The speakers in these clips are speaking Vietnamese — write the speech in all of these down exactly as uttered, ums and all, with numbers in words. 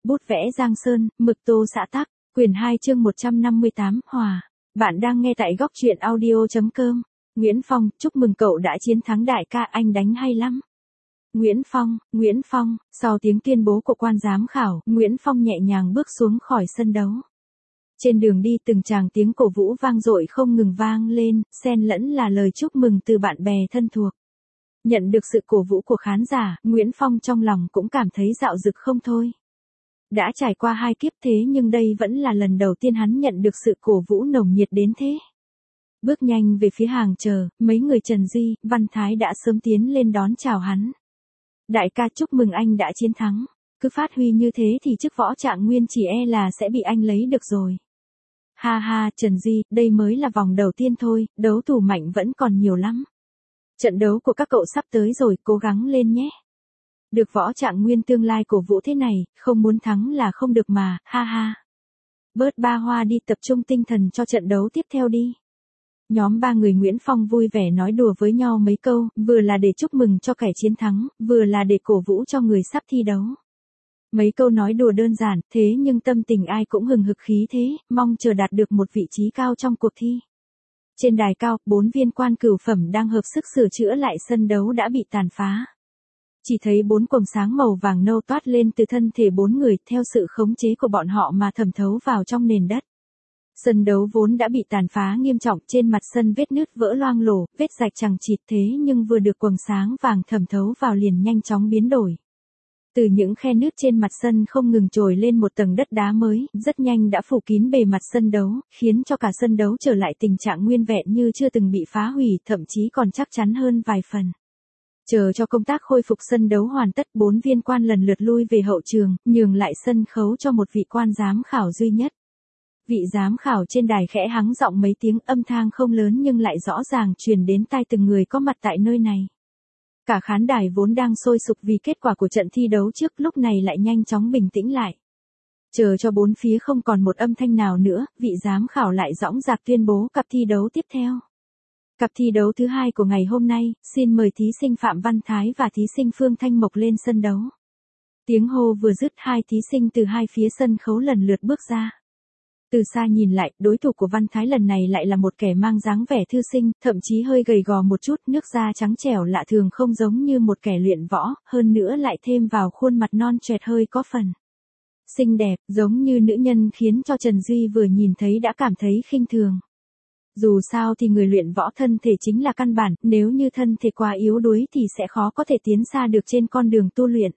bút vẽ Giang Sơn, mực tô xã tắc, quyển hai chương một trăm năm mươi tám, Hòa. Bạn đang nghe tại góc truyện audio.com. Nguyễn Phong, chúc mừng cậu đã chiến thắng đại ca, anh đánh hay lắm. Nguyễn Phong, Nguyễn Phong, sau tiếng tuyên bố của quan giám khảo, Nguyễn Phong nhẹ nhàng bước xuống khỏi sân đấu. Trên đường đi từng tràng tiếng cổ vũ vang dội không ngừng vang lên, xen lẫn là lời chúc mừng từ bạn bè thân thuộc. Nhận được sự cổ vũ của khán giả, Nguyễn Phong trong lòng cũng cảm thấy dạo dực không thôi. Đã trải qua hai kiếp thế nhưng đây vẫn là lần đầu tiên hắn nhận được sự cổ vũ nồng nhiệt đến thế. Bước nhanh về phía hàng chờ, mấy người Trần Duy, Văn Thái đã sớm tiến lên đón chào hắn. Đại ca chúc mừng anh đã chiến thắng, cứ phát huy như thế thì chức võ trạng nguyên chỉ e là sẽ bị anh lấy được rồi. Ha ha, Trần Duy, đây mới là vòng đầu tiên thôi, đấu thủ mạnh vẫn còn nhiều lắm. Trận đấu của các cậu sắp tới rồi, cố gắng lên nhé. Được võ trạng nguyên tương lai cổ vũ thế này, không muốn thắng là không được mà, ha ha. Bớt ba hoa đi, tập trung tinh thần cho trận đấu tiếp theo đi. Nhóm ba người Nguyễn Phong vui vẻ nói đùa với nhau mấy câu, vừa là để chúc mừng cho kẻ chiến thắng, vừa là để cổ vũ cho người sắp thi đấu. Mấy câu nói đùa đơn giản, thế nhưng tâm tình ai cũng hừng hực khí thế, mong chờ đạt được một vị trí cao trong cuộc thi. Trên đài cao, bốn viên quan cửu phẩm đang hợp sức sửa chữa lại sân đấu đã bị tàn phá. Chỉ thấy bốn quầng sáng màu vàng nâu toát lên từ thân thể bốn người theo sự khống chế của bọn họ mà thẩm thấu vào trong nền đất. Sân đấu vốn đã bị tàn phá nghiêm trọng, trên mặt sân vết nứt vỡ loang lổ, vết rạch chằng chịt, thế nhưng vừa được quầng sáng vàng thẩm thấu vào liền nhanh chóng biến đổi. Từ những khe nứt trên mặt sân không ngừng trồi lên một tầng đất đá mới, rất nhanh đã phủ kín bề mặt sân đấu, khiến cho cả sân đấu trở lại tình trạng nguyên vẹn như chưa từng bị phá hủy, thậm chí còn chắc chắn hơn vài phần. Chờ cho công tác khôi phục sân đấu hoàn tất, bốn viên quan lần lượt lui về hậu trường, nhường lại sân khấu cho một vị quan giám khảo duy nhất. Vị giám khảo trên đài khẽ hắng giọng mấy tiếng, âm thanh không lớn nhưng lại rõ ràng truyền đến tai từng người có mặt tại nơi này. Cả khán đài vốn đang sôi sục vì kết quả của trận thi đấu trước lúc này lại nhanh chóng bình tĩnh lại. Chờ cho bốn phía không còn một âm thanh nào nữa, vị giám khảo lại dõng dạc tuyên bố cặp thi đấu tiếp theo. Cặp thi đấu thứ hai của ngày hôm nay, xin mời thí sinh Phạm Văn Thái và thí sinh Phương Thanh Mộc lên sân đấu. Tiếng hô vừa dứt, hai thí sinh từ hai phía sân khấu lần lượt bước ra. Từ xa nhìn lại, đối thủ của Văn Thái lần này lại là một kẻ mang dáng vẻ thư sinh, thậm chí hơi gầy gò một chút, nước da trắng trẻo lạ thường không giống như một kẻ luyện võ, hơn nữa lại thêm vào khuôn mặt non choẹt hơi có phần xinh đẹp, giống như nữ nhân, khiến cho Trần Duy vừa nhìn thấy đã cảm thấy khinh thường. Dù sao thì người luyện võ thân thể chính là căn bản, nếu như thân thể quá yếu đuối thì sẽ khó có thể tiến xa được trên con đường tu luyện.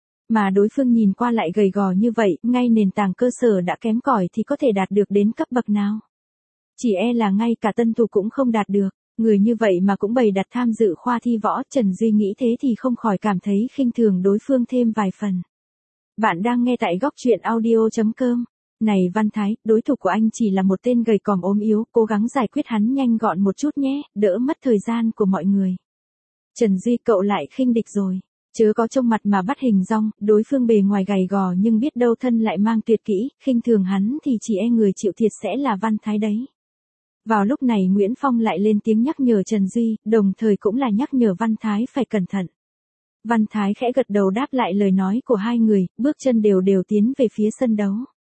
Mà đối phương nhìn qua lại gầy gò như vậy, ngay nền tảng cơ sở đã kém cỏi thì có thể đạt được đến cấp bậc nào? Chỉ e là ngay cả tân thủ cũng không đạt được, người như vậy mà cũng bày đặt tham dự khoa thi võ, Trần Duy nghĩ thế thì không khỏi cảm thấy khinh thường đối phương thêm vài phần. Bạn đang nghe tại góc truyện audio.com. Này Văn Thái, đối thủ của anh chỉ là một tên gầy còm ốm yếu, cố gắng giải quyết hắn nhanh gọn một chút nhé, đỡ mất thời gian của mọi người. Trần Duy, cậu lại khinh địch rồi. Chớ có trông mặt mà bắt hình dong, đối phương bề ngoài gầy gò nhưng biết đâu thân lại mang tuyệt kỹ, khinh thường hắn thì chỉ e người chịu thiệt sẽ là Văn Thái đấy. Vào lúc này Nguyễn Phong lại lên tiếng nhắc nhở Trần Duy, đồng thời cũng là nhắc nhở Văn Thái phải cẩn thận. Văn Thái khẽ gật đầu đáp lại lời nói của hai người, bước chân đều đều tiến về phía sân đấu.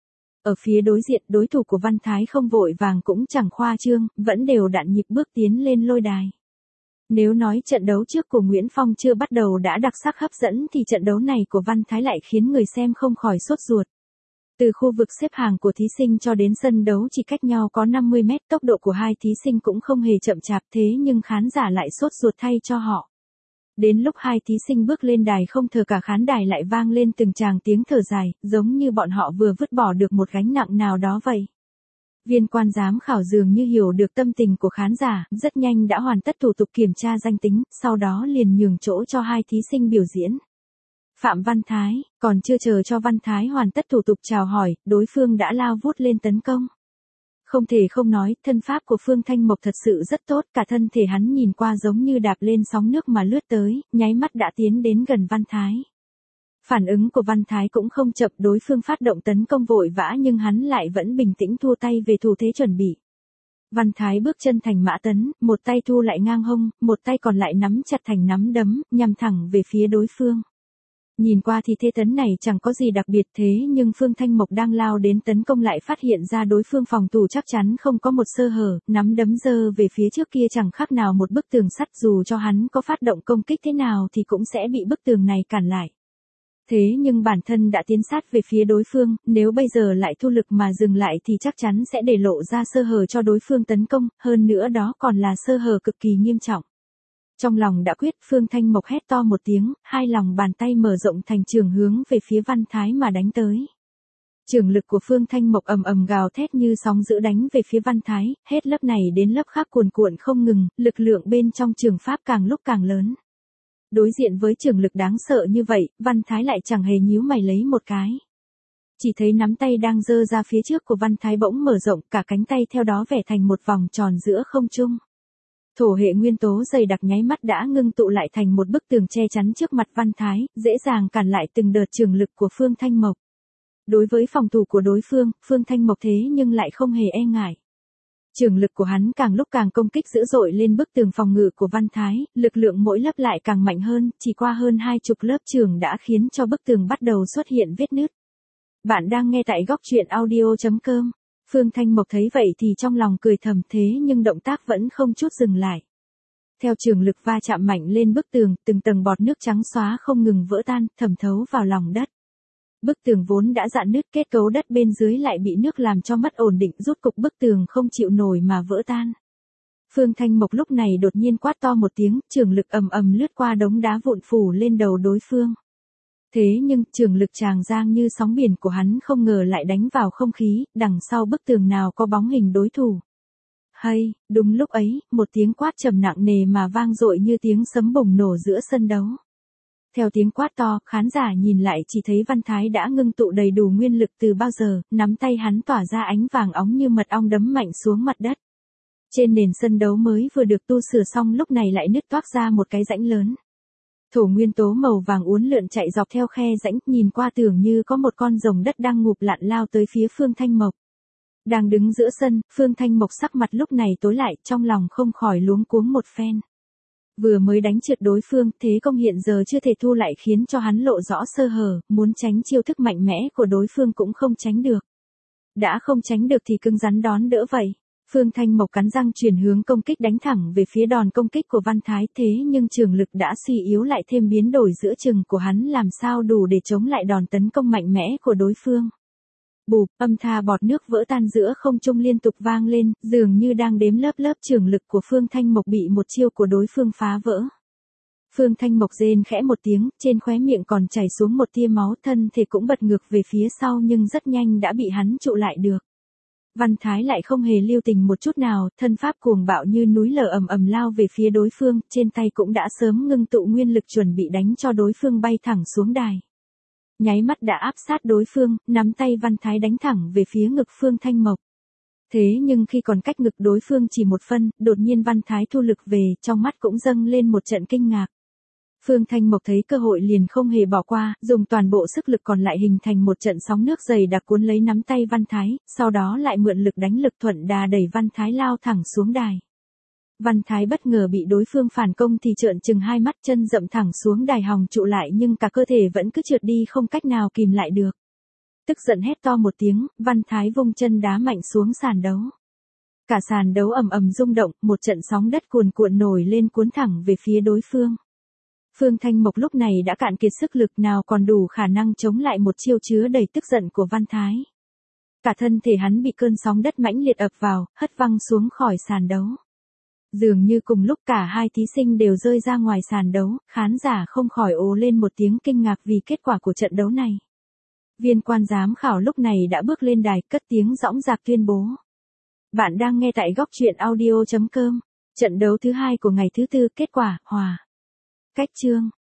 Ở phía đối diện, đối thủ của Văn Thái không vội vàng cũng chẳng khoa trương, vẫn đều đặn nhịp bước tiến lên lôi đài. Nếu nói trận đấu trước của Nguyễn Phong chưa bắt đầu đã đặc sắc hấp dẫn thì trận đấu này của Văn Thái lại khiến người xem không khỏi sốt ruột. Từ khu vực xếp hàng của thí sinh cho đến sân đấu chỉ cách nhau có năm mươi mét, tốc độ của hai thí sinh cũng không hề chậm chạp, thế nhưng khán giả lại sốt ruột thay cho họ. Đến lúc hai thí sinh bước lên đài không thở cả khán đài lại vang lên từng tràng tiếng thở dài, giống như bọn họ vừa vứt bỏ được một gánh nặng nào đó vậy. Viên quan giám khảo dường như hiểu được tâm tình của khán giả, rất nhanh đã hoàn tất thủ tục kiểm tra danh tính, sau đó liền nhường chỗ cho hai thí sinh biểu diễn. Phạm Văn Thái, còn chưa chờ cho Văn Thái hoàn tất thủ tục chào hỏi, đối phương đã lao vút lên tấn công. Không thể không nói, thân pháp của Phương Thanh Mộc thật sự rất tốt, cả thân thể hắn nhìn qua giống như đạp lên sóng nước mà lướt tới, nháy mắt đã tiến đến gần Văn Thái. Phản ứng của Văn Thái cũng không chậm, đối phương phát động tấn công vội vã nhưng hắn lại vẫn bình tĩnh thua tay về thủ thế chuẩn bị. Văn Thái bước chân thành mã tấn, một tay thu lại ngang hông, một tay còn lại nắm chặt thành nắm đấm, nhằm thẳng về phía đối phương. Nhìn qua thì thế tấn này chẳng có gì đặc biệt thế nhưng Phương Thanh Mộc đang lao đến tấn công lại phát hiện ra đối phương phòng thủ chắc chắn không có một sơ hở, nắm đấm giơ về phía trước kia chẳng khác nào một bức tường sắt, dù cho hắn có phát động công kích thế nào thì cũng sẽ bị bức tường này cản lại. Thế nhưng bản thân đã tiến sát về phía đối phương, nếu bây giờ lại thu lực mà dừng lại thì chắc chắn sẽ để lộ ra sơ hở cho đối phương tấn công, hơn nữa đó còn là sơ hở cực kỳ nghiêm trọng. Trong lòng đã quyết, Phương Thanh Mộc hét to một tiếng, hai lòng bàn tay mở rộng thành trường hướng về phía Văn Thái mà đánh tới. Trường lực của Phương Thanh Mộc ầm ầm gào thét như sóng dữ đánh về phía Văn Thái, hết lớp này đến lớp khác cuồn cuộn không ngừng, lực lượng bên trong trường pháp càng lúc càng lớn. Đối diện với trường lực đáng sợ như vậy, Văn Thái lại chẳng hề nhíu mày lấy một cái. Chỉ thấy nắm tay đang giơ ra phía trước của Văn Thái bỗng mở rộng, cả cánh tay theo đó vẽ thành một vòng tròn giữa không trung. Thổ hệ nguyên tố dày đặc nháy mắt đã ngưng tụ lại thành một bức tường che chắn trước mặt Văn Thái, dễ dàng cản lại từng đợt trường lực của Phương Thanh Mộc. Đối với phòng thủ của đối phương, Phương Thanh Mộc thế nhưng lại không hề e ngại. Trường lực của hắn càng lúc càng công kích dữ dội lên bức tường phòng ngự của Văn Thái, lực lượng mỗi lớp lại càng mạnh hơn, chỉ qua hơn hai chục lớp trường đã khiến cho bức tường bắt đầu xuất hiện vết nứt. Bạn đang nghe tại góc truyện audio chấm com. Phương Thanh Mộc thấy vậy thì trong lòng cười thầm thế nhưng động tác vẫn không chút dừng lại. Theo trường lực va chạm mạnh lên bức tường, từng tầng bọt nước trắng xóa không ngừng vỡ tan, thẩm thấu vào lòng đất. Bức tường vốn đã rạn nứt, kết cấu đất bên dưới lại bị nước làm cho mất ổn định, rút cục bức tường không chịu nổi mà vỡ tan. Phương Thanh Mộc lúc này đột nhiên quát to một tiếng, trường lực ầm ầm lướt qua đống đá vụn phủ lên đầu đối phương. Thế nhưng, trường lực tràng giang như sóng biển của hắn không ngờ lại đánh vào không khí, đằng sau bức tường nào có bóng hình đối thủ. Hay, đúng lúc ấy, một tiếng quát trầm nặng nề mà vang dội như tiếng sấm bùng nổ giữa sân đấu. Theo tiếng quát to, khán giả nhìn lại chỉ thấy Văn Thái đã ngưng tụ đầy đủ nguyên lực từ bao giờ, nắm tay hắn tỏa ra ánh vàng óng như mật ong đấm mạnh xuống mặt đất. Trên nền sân đấu mới vừa được tu sửa xong lúc này lại nứt toác ra một cái rãnh lớn. Thổ nguyên tố màu vàng uốn lượn chạy dọc theo khe rãnh, nhìn qua tưởng như có một con rồng đất đang ngụp lặn lao tới phía Phương Thanh Mộc. Đang đứng giữa sân, Phương Thanh Mộc sắc mặt lúc này tối lại, trong lòng không khỏi luống cuống một phen. Vừa mới đánh trượt đối phương, thế công hiện giờ chưa thể thu lại khiến cho hắn lộ rõ sơ hở, muốn tránh chiêu thức mạnh mẽ của đối phương cũng không tránh được. Đã không tránh được thì cứng rắn đón đỡ vậy. Phương Thanh Mộc cắn răng chuyển hướng công kích đánh thẳng về phía đòn công kích của Văn Thái, thế nhưng trường lực đã suy yếu lại thêm biến đổi giữa chừng của hắn làm sao đủ để chống lại đòn tấn công mạnh mẽ của đối phương. Bụp, âm tha bọt nước vỡ tan giữa không trung liên tục vang lên, dường như đang đếm lớp lớp trường lực của Phương Thanh Mộc bị một chiêu của đối phương phá vỡ. Phương Thanh Mộc rên khẽ một tiếng, trên khóe miệng còn chảy xuống một tia máu, thân thể cũng bật ngược về phía sau nhưng rất nhanh đã bị hắn trụ lại được. Văn Thái lại không hề lưu tình một chút nào, thân pháp cuồng bạo như núi lở ầm ầm lao về phía đối phương, trên tay cũng đã sớm ngưng tụ nguyên lực chuẩn bị đánh cho đối phương bay thẳng xuống đài. Nháy mắt đã áp sát đối phương, nắm tay Văn Thái đánh thẳng về phía ngực Phương Thanh Mộc. Thế nhưng khi còn cách ngực đối phương chỉ một phân, đột nhiên Văn Thái thu lực về, trong mắt cũng dâng lên một trận kinh ngạc. Phương Thanh Mộc thấy cơ hội liền không hề bỏ qua, dùng toàn bộ sức lực còn lại hình thành một trận sóng nước dày đặc cuốn lấy nắm tay Văn Thái, sau đó lại mượn lực đánh lực thuận đà đẩy Văn Thái lao thẳng xuống đài. Văn Thái bất ngờ bị đối phương phản công thì trợn trừng hai mắt, chân dậm thẳng xuống đài hòng trụ lại nhưng cả cơ thể vẫn cứ trượt đi không cách nào kìm lại được. Tức giận hét to một tiếng, Văn Thái vung chân đá mạnh xuống sàn đấu. Cả sàn đấu ầm ầm rung động, một trận sóng đất cuồn cuộn nổi lên cuốn thẳng về phía đối phương. Phương Thanh Mộc lúc này đã cạn kiệt sức lực nào còn đủ khả năng chống lại một chiêu chứa đầy tức giận của Văn Thái. Cả thân thể hắn bị cơn sóng đất mãnh liệt ập vào, hất văng xuống khỏi sàn đấu. Dường như cùng lúc cả hai thí sinh đều rơi ra ngoài sàn đấu, khán giả không khỏi ồ lên một tiếng kinh ngạc vì kết quả của trận đấu này. Viên quan giám khảo lúc này đã bước lên đài, cất tiếng dõng dạc tuyên bố. Bạn đang nghe tại góc truyện audio chấm com. Trận đấu thứ hai của ngày thứ tư, kết quả, hòa. Cách chương.